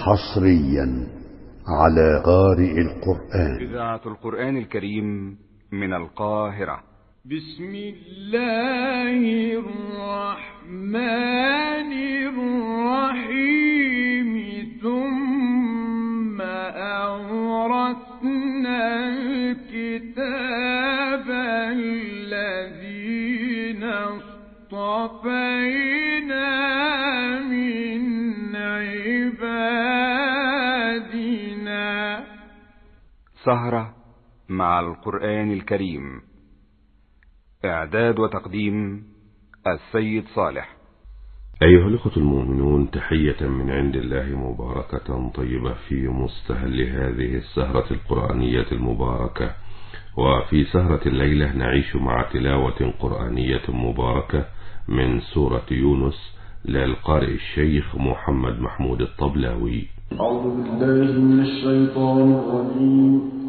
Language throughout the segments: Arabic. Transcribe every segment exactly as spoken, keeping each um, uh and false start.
حصريا على قارئ القرآن. إذاعة القرآن الكريم من القاهرة. بسم الله الرحمن الرحيم. ثم أورثنا الكتاب الذين اصطفينا من عبادنا. سهرة مع القرآن الكريم. إعداد وتقديم السيد صالح. أيها الأخوة المؤمنون، تحية من عند الله مباركة طيبة في مستهل هذه السهرة القرآنية المباركة. وفي سهرة الليلة نعيش مع تلاوة قرآنية مباركة من سورة يونس للقارئ الشيخ محمد محمود الطبلاوي. أعوذ بالله من الشيطان الرجيم.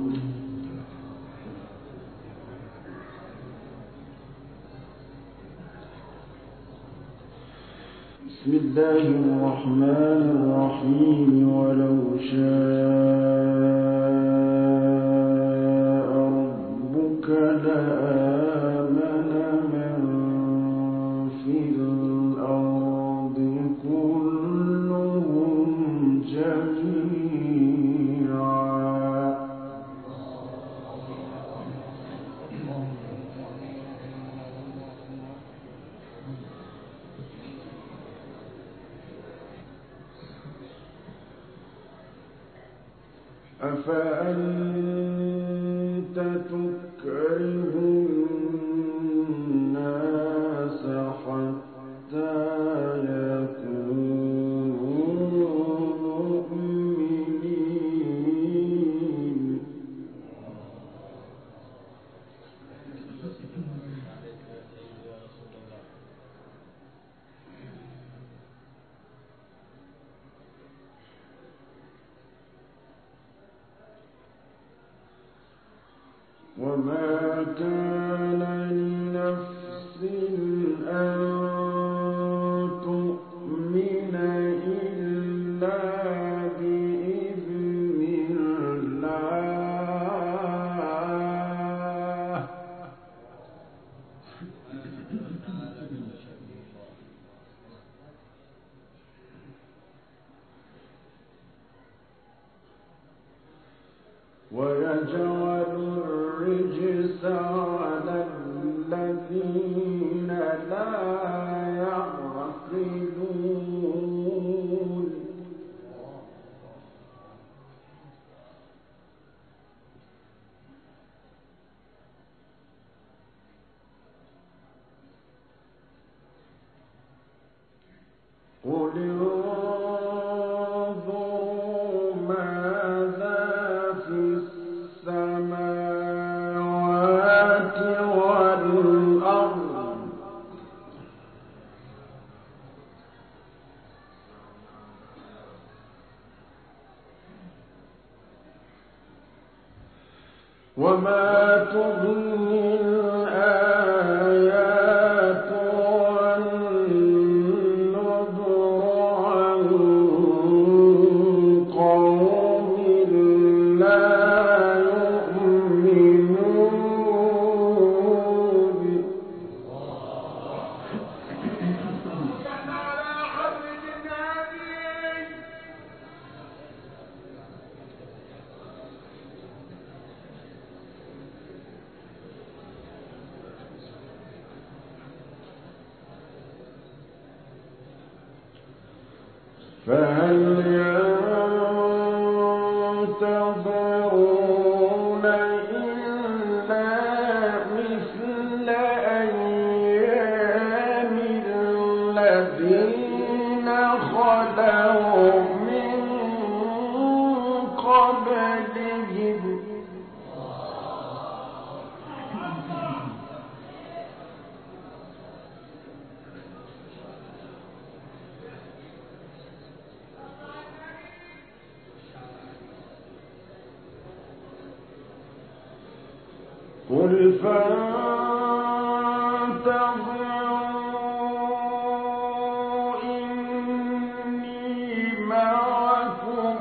بسم الله الرحمن الرحيم. ولو شاء ربك لآمن من في الأرض كلهم جميعا. أفأنت تكره الناس حتى يكونوا مؤمنين. وما كان لنفس أن تؤمن إلا بإذن الله. ويجعل الرجس على الذين لا يعقلون. قل انظروا ماذا في السماوات والأرض. وما تغني الآيات والنذر عن قوم لا يؤمنون. فهل ينتظرون إلا مثل أيام الذين خلوا من قبلهم. قل فانتظروا إني معكم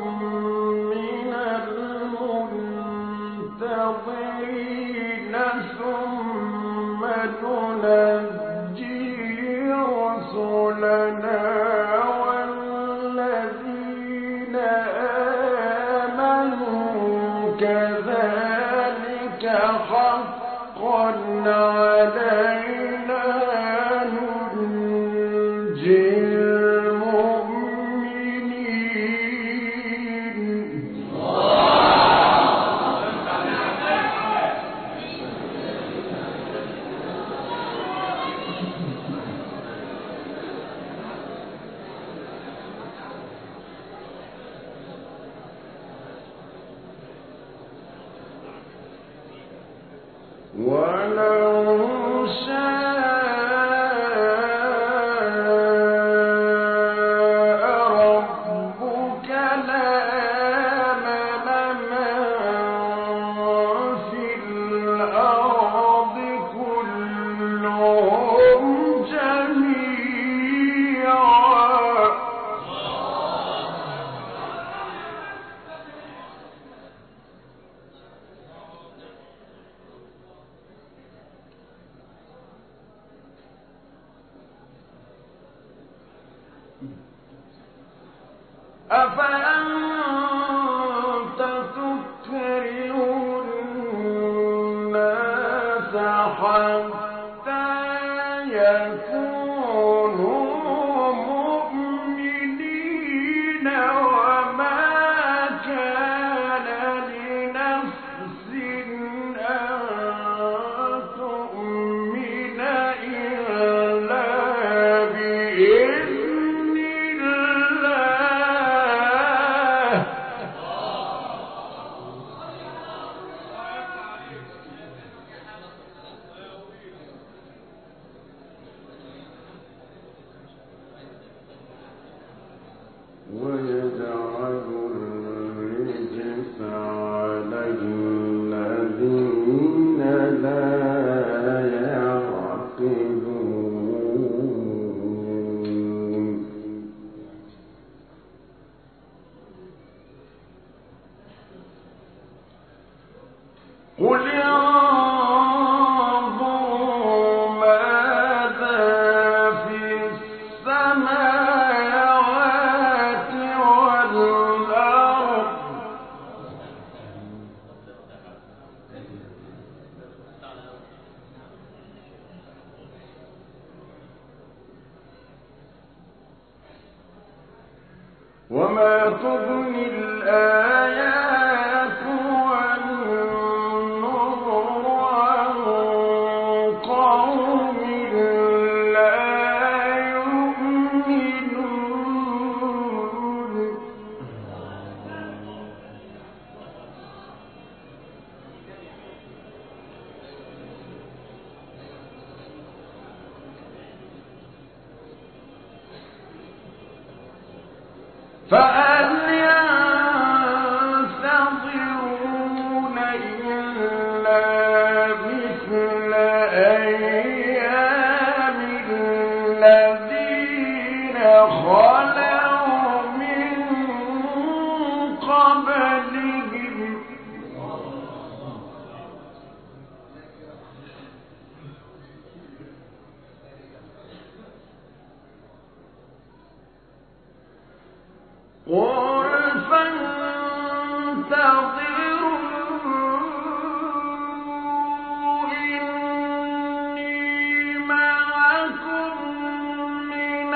وما تغني الآيات والنذر عن قوم لا يؤمنون. فهل ينتظرون إلا مثل أيام الذين خلوا من قبلهم قل فانتظروا إني معكم من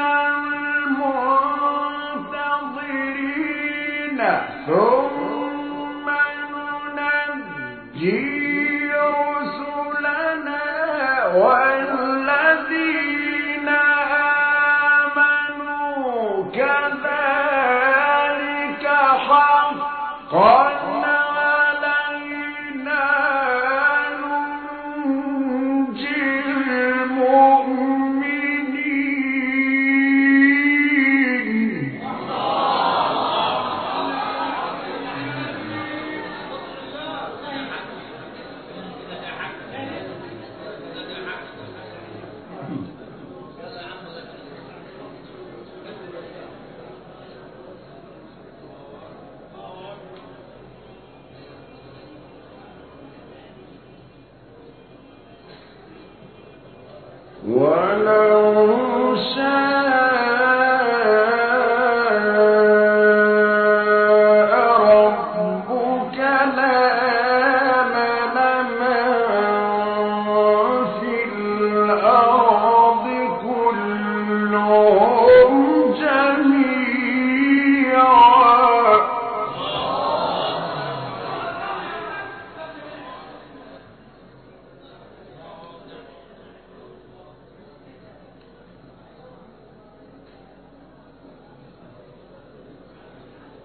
المنتظرين ثم ننجي رسلنا والذين آمنوا كذلك حقا علينا ننجي المؤمنين.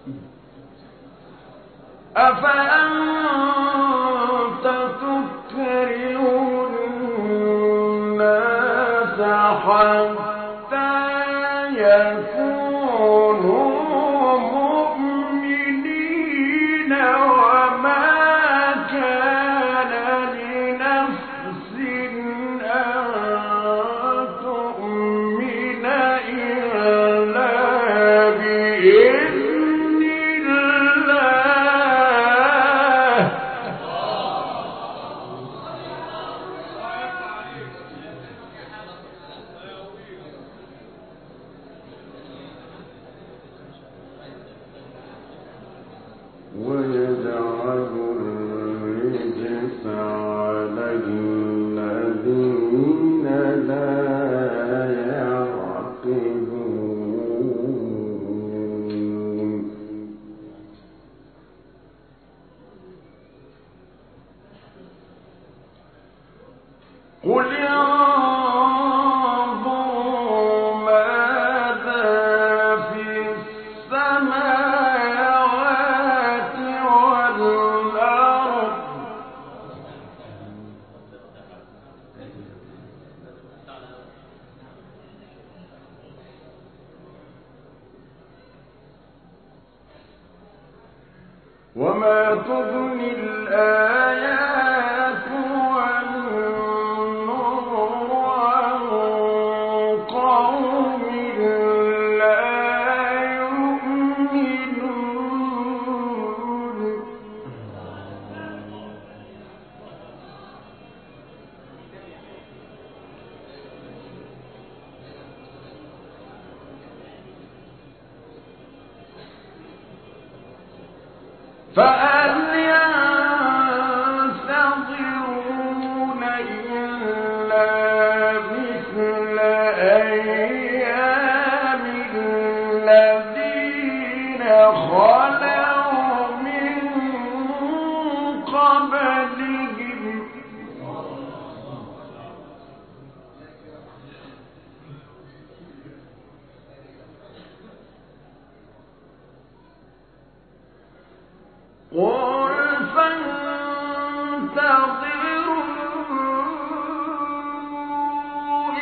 أفأنت تكره الناس حتى يكونوا مؤمنين وما كان لنفس أن تؤمن إلا بإذن الله. ويجعل الرجس على الذين لا يعقلون. قل انظروا ماذا في السماوات والأرض وما تغني الآيات والنذر عن قوم لا يؤمنون. فهل ينتظرون إلا مثل أيام الذين خلوا من قبلهم قل فانتظروا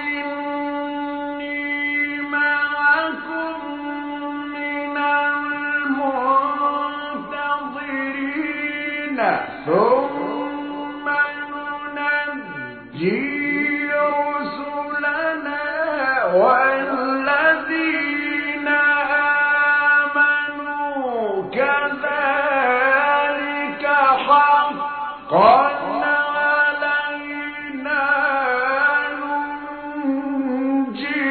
إني معكم من المنتظرين ثم ننجي رسلنا والذين آمنوا كذلك حقا علينا ننجي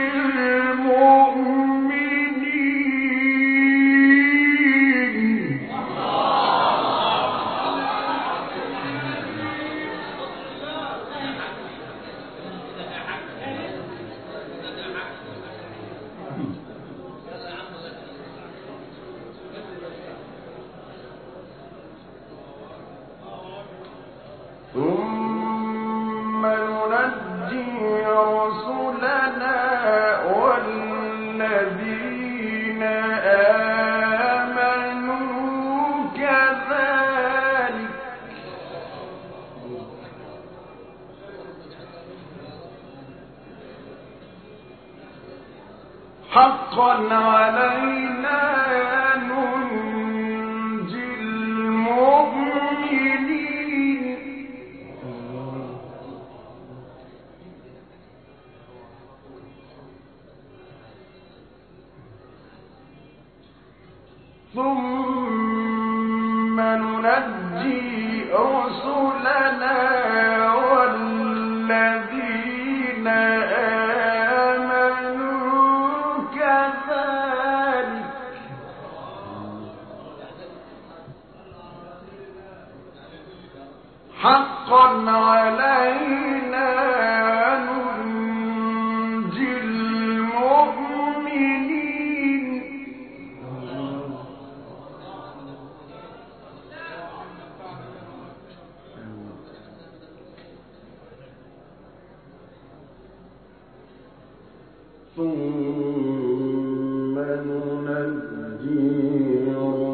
المؤمنين. ثم ننجي رسلنا والذين آمنوا كذلك حقا علينا ننجي المؤمنين. ثم ننجي رسلنا والذين آمنوا كذلك حقا علينا ننجي المؤمنين. ثم ننجي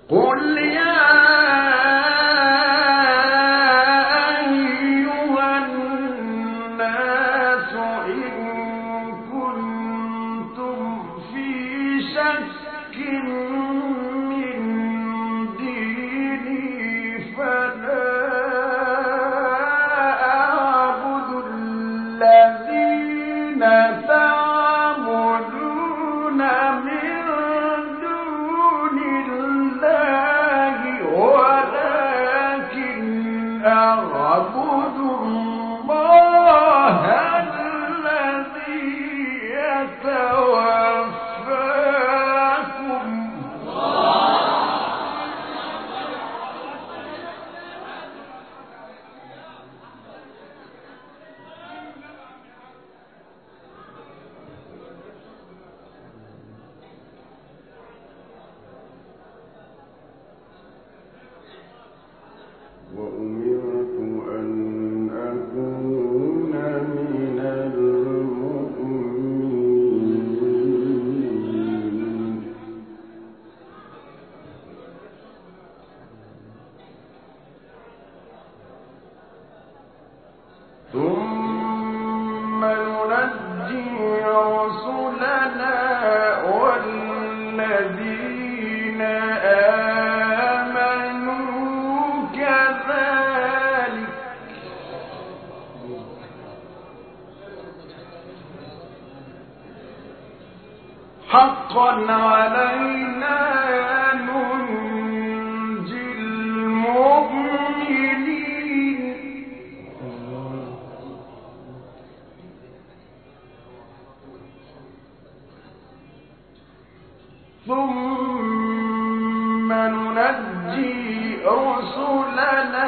قل يا أيها الناس إن كنتم في شك من ديني فلا أعبد الذين تعبدون من دون الله ولكن أعبد الله الذي يتوفاكم وأمرت أن أكون من المؤمنين ثم ننجي رسلنا والذين آمنوا كذلك حقا علينا ننجي المؤمنين ثم ننجي رسلنا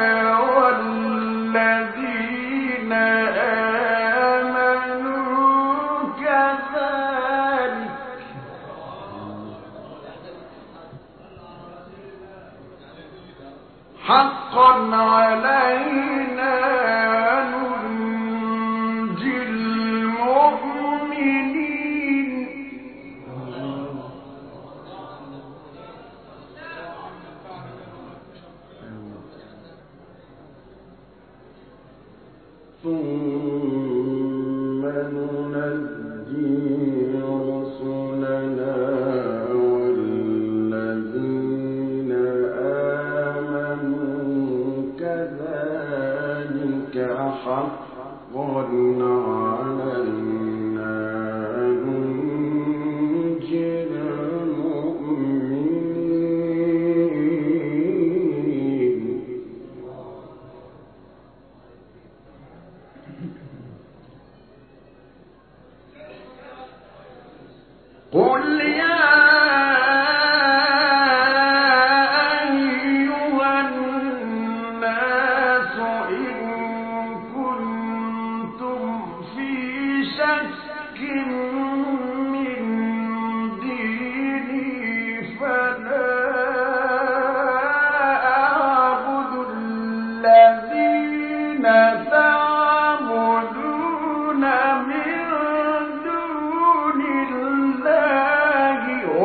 والذين آمنوا كذلك حقا علينا ننجي المؤمنين ثم ننجي رسلنا والذين آمنوا كذلك حقا علينا ننجي المؤمنين قل يا أيها الناس إن كنتم في شك من ديني فلا أعبد الذين تعبدون من دون الله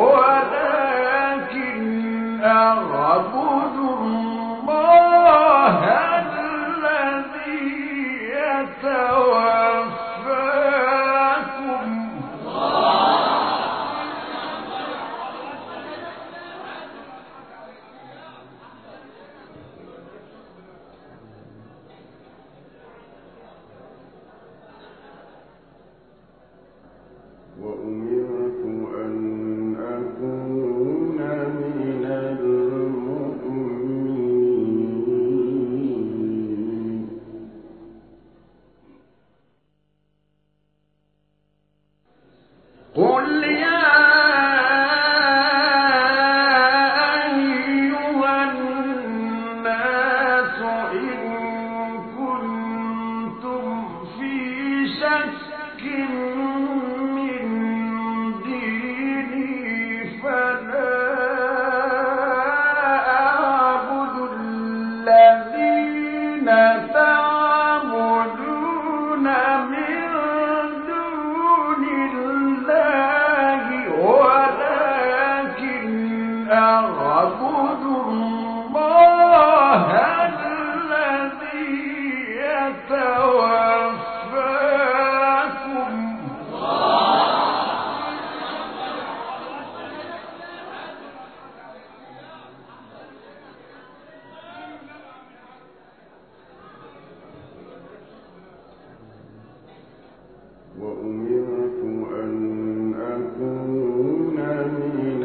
ولكن أعبد الله الذي يتوفاكم وأمرت أن أكون من المؤمنين أعبد الله الذي يتوفاكم وأمرت أن أكون من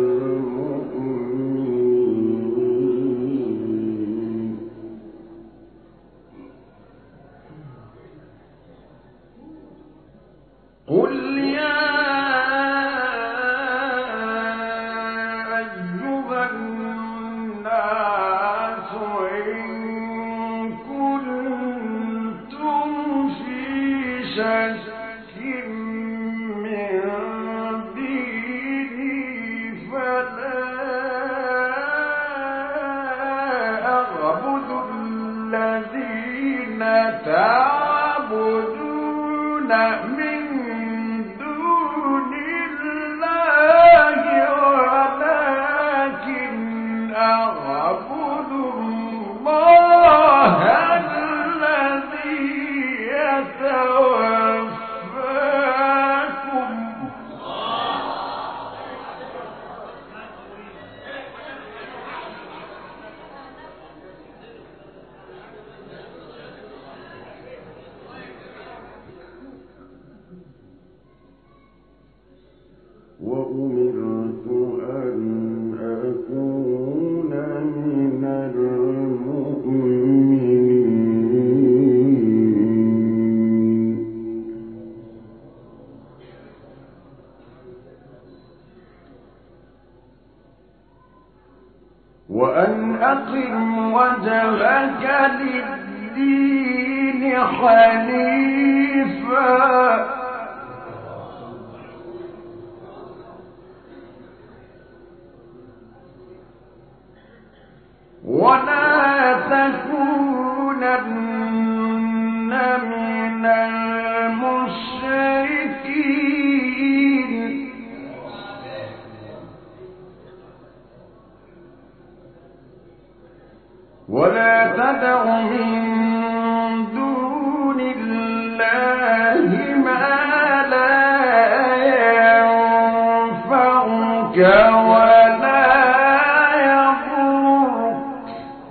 المؤمنين قل يا أيها الناس إن كنتم في شك من ديني فلا أعبد الذين تعبدون من دون الله ولكن أعبد الله الذي يتوفاكم وأمرت أن أكون من المؤمنين وأن أقم وجهك للدين حنيفا ولا تكونن من المشركين ولا تدع من دون الله ما لا ينفعك ولا يضرك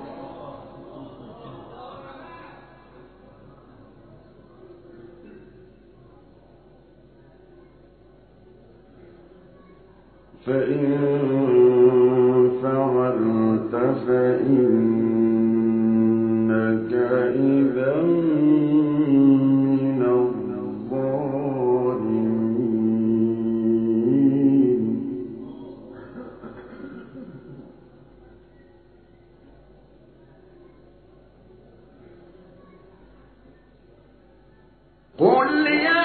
فإن فعلت فإنك إذا من الظالمين قل يا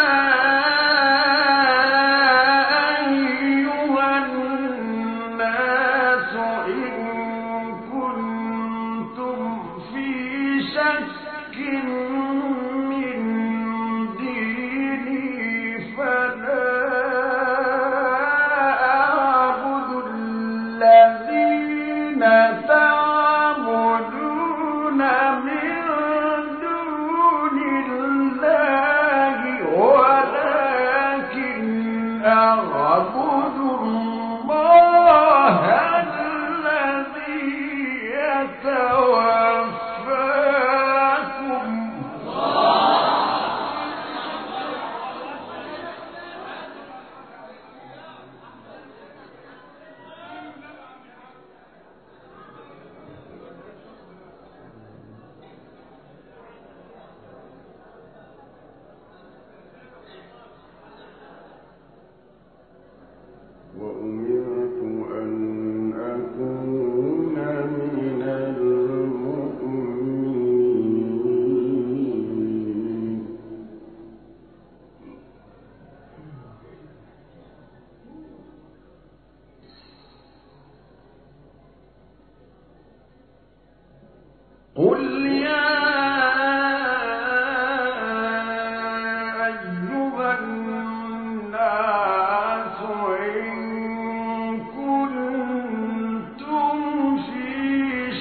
أعبد الله الذي يتوفاكم وأمرت أن أكون من المؤمنين قل يا أيها الناس إن كنتم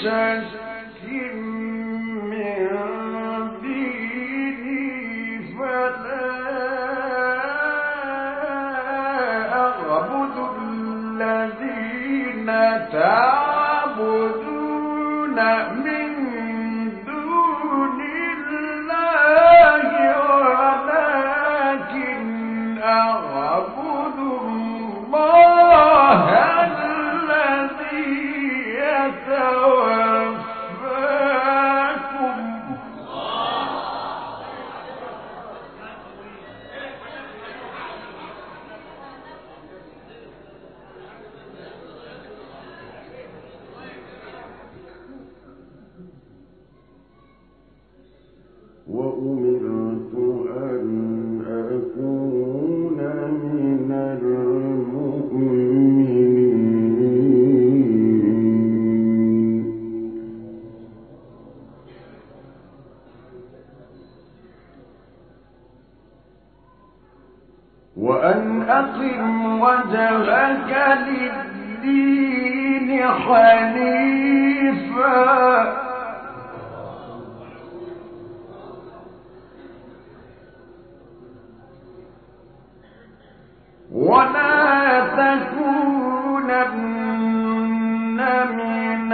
شك من ديني فلا أعبد الذين تعبدون من دون الله ولكن أعبد الله الذي يتوفاكم وأمرت أن أكون من المؤمنين وأن أقم وجهك للدين حنيفا ولا تكونن من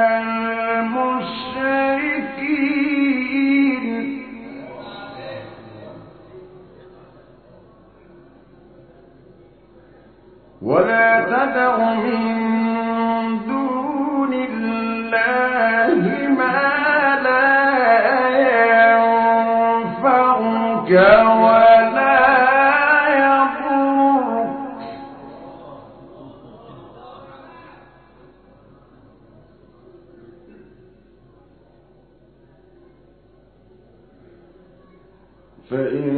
المشركين ولا تدع من دون الله ما لا ينفعك ولا يضرك فإن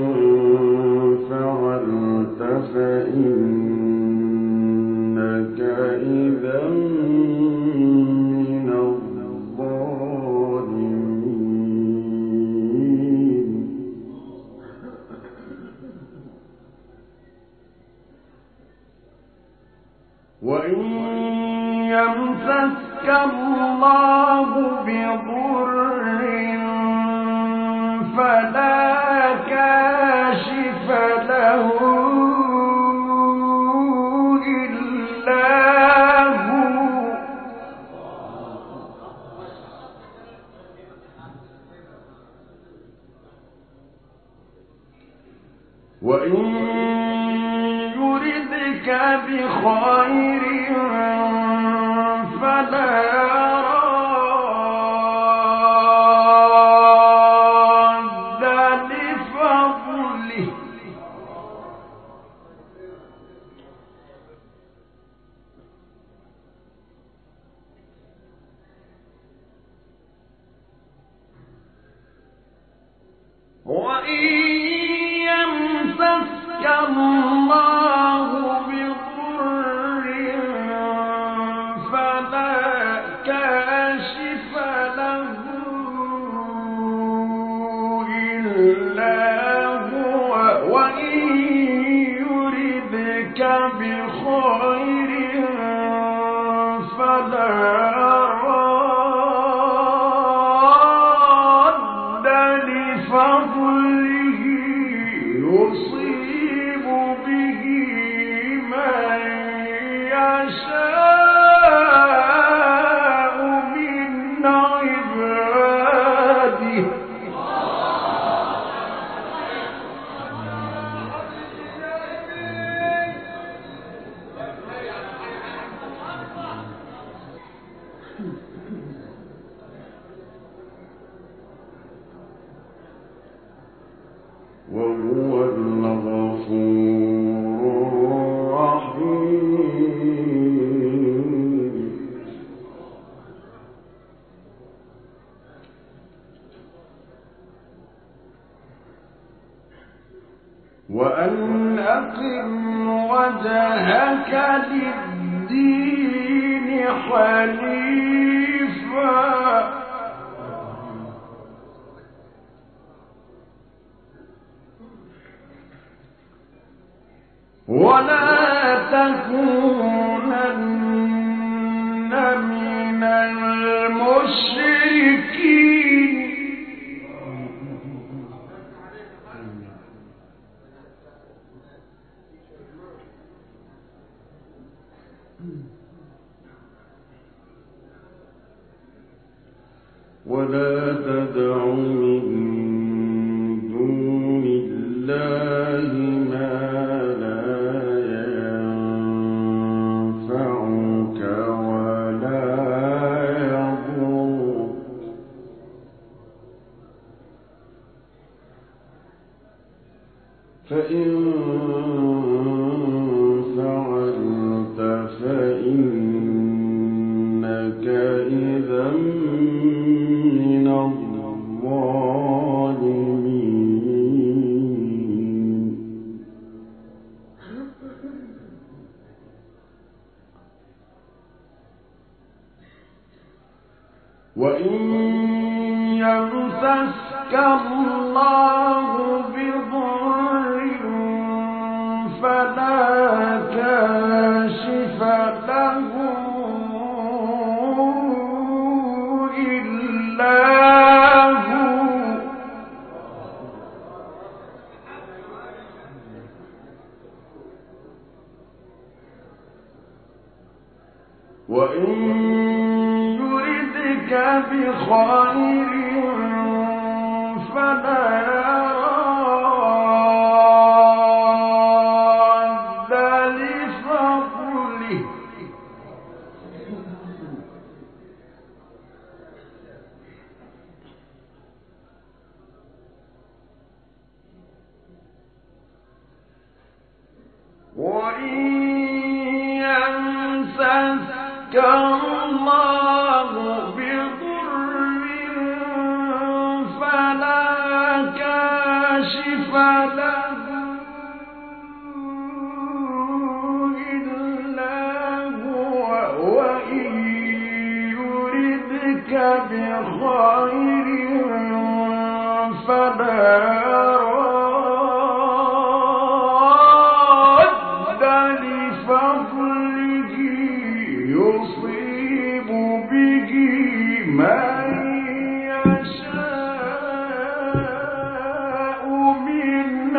فعلت فإنك إذا من الظالمين وإن يمسسك الله بضر فلا كاشف له إلا هو وإن يردك بخير فلا راد لفضله وإن يمسسك الله بضر فلا كاشف له إلا هو وإن يردك بخير فلا راد لفضله يصيب به من يشاء من عباده وهو الغفور الرحيم وأن أقم وجهك للدين حنيفا ولا تكونن من المشركين ولا تدع من دون الله ما لا ينفعك ولا يضرك فإن فعلت فإنك إذا من الظالمين وإن يمسسك الله بضر فلا كاشف له إلا هو وإن يردك بخير فلا راد لفضله وإن يمسسك الله بضر فلا كاشف له إلا هو وإن يردك بخير فلا راد لفضله يصيب به من يشاء من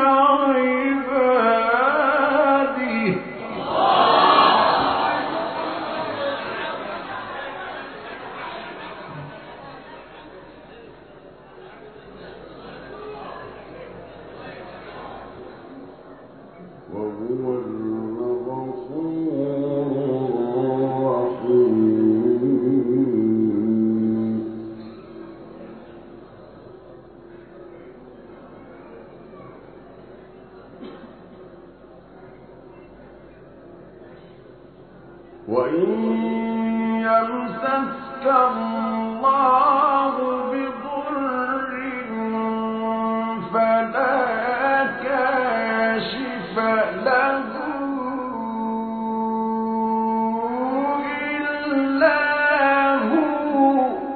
عباده وهو الغفور الرحيم وإن يمسسك الله بضر فلا كاشف له إلا هو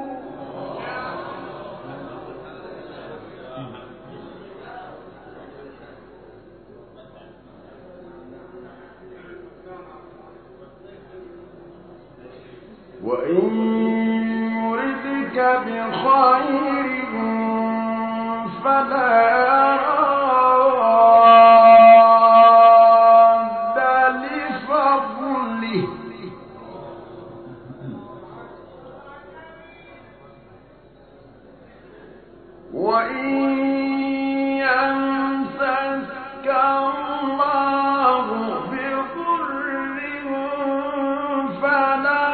وإن يردك بخير فلا راد لفضله وإن يمسسك الله بضر فلا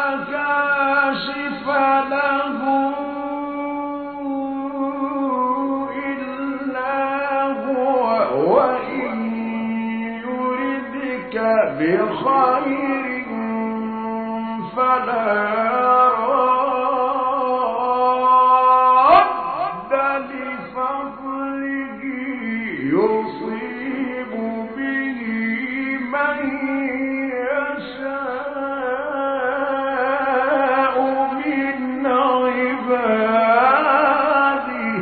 كاشف له إلا هو وإن يردك بخير فلا راد لفضله يصيب به من يشاء من عباده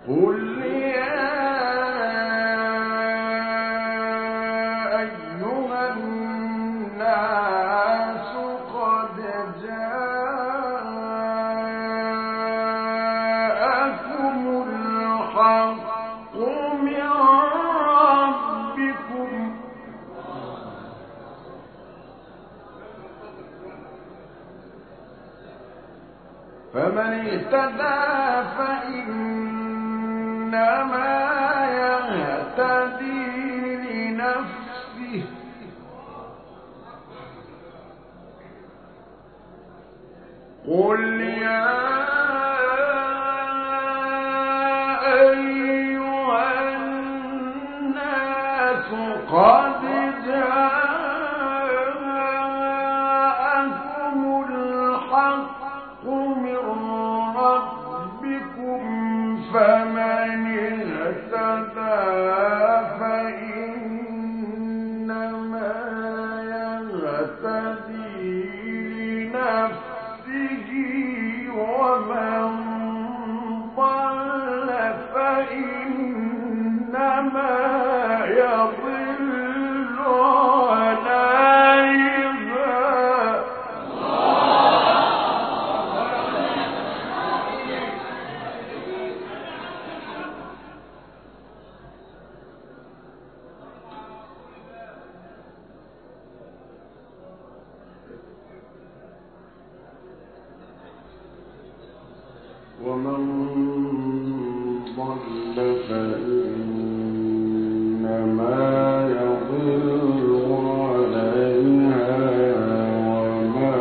قل يا أيها الناس قد جاءكم الحق من ربكم فمن اهتدى فإنما يهتدي لنفسه قل يا أيها الناس قد جاءكم الحق من ربكم فمن اهتدى فإنما يهتدي لنفسه ومن ضل فإنما يضل عليها ومن ضل فإنما يضل عليها وما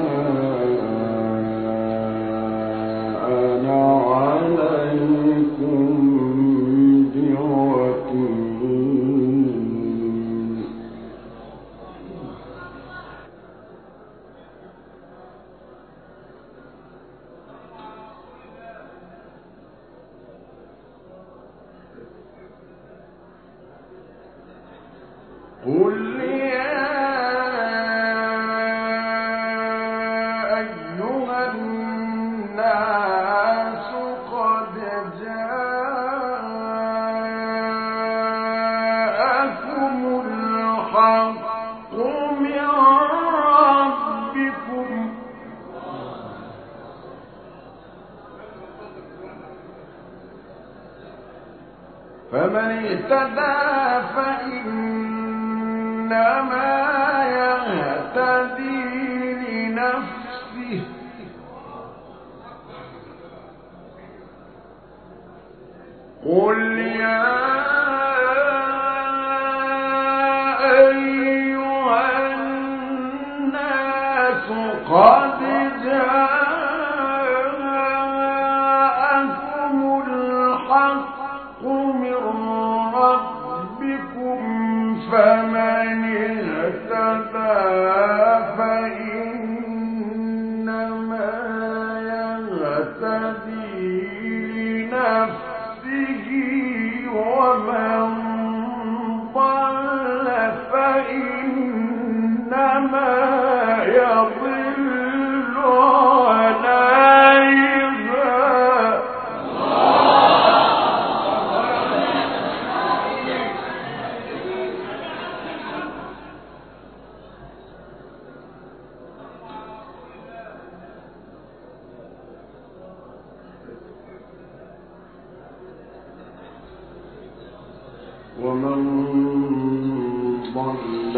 أنا عليكم بوكيل قل يا أيها الناس قد جاءكم الحق من ربكم فمن اهتدى فإنما يهتدي لنفسه قل يا أيها الناس قد جاءكم الحق من ربكم فمن اهتدى فإنما يهتدي لنفسه ومن ضل فإنما يضل عليها ومن ضل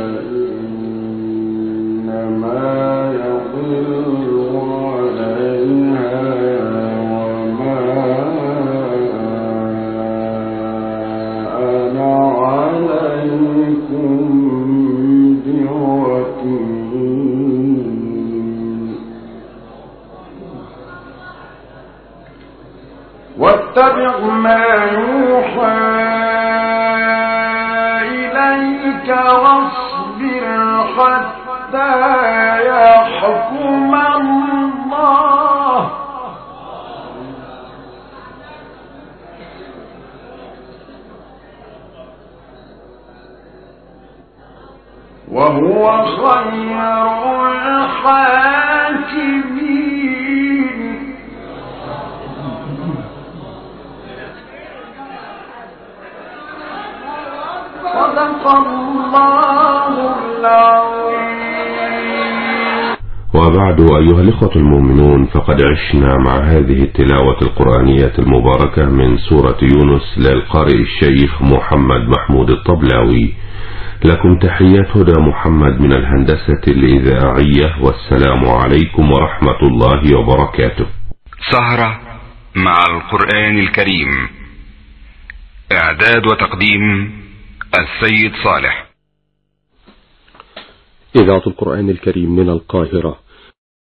فإنما يضل عليها وما أنا عليكم بوكيل واتبع ما يوحى إليك واصبر حتى يحكم الله وهو خير الحاكمين الله العظيم. وبعد أيها الإخوة المؤمنون، فقد عشنا مع هذه التلاوة القرآنية المباركة من سورة يونس للقارئ الشيخ محمد محمود الطبلاوي. لكم تحيات هدى محمد من الهندسة الإذاعية، والسلام عليكم ورحمة الله وبركاته. سهرة مع القرآن الكريم، إعداد وتقديم السيد صالح. إذاعة القرآن الكريم من القاهرة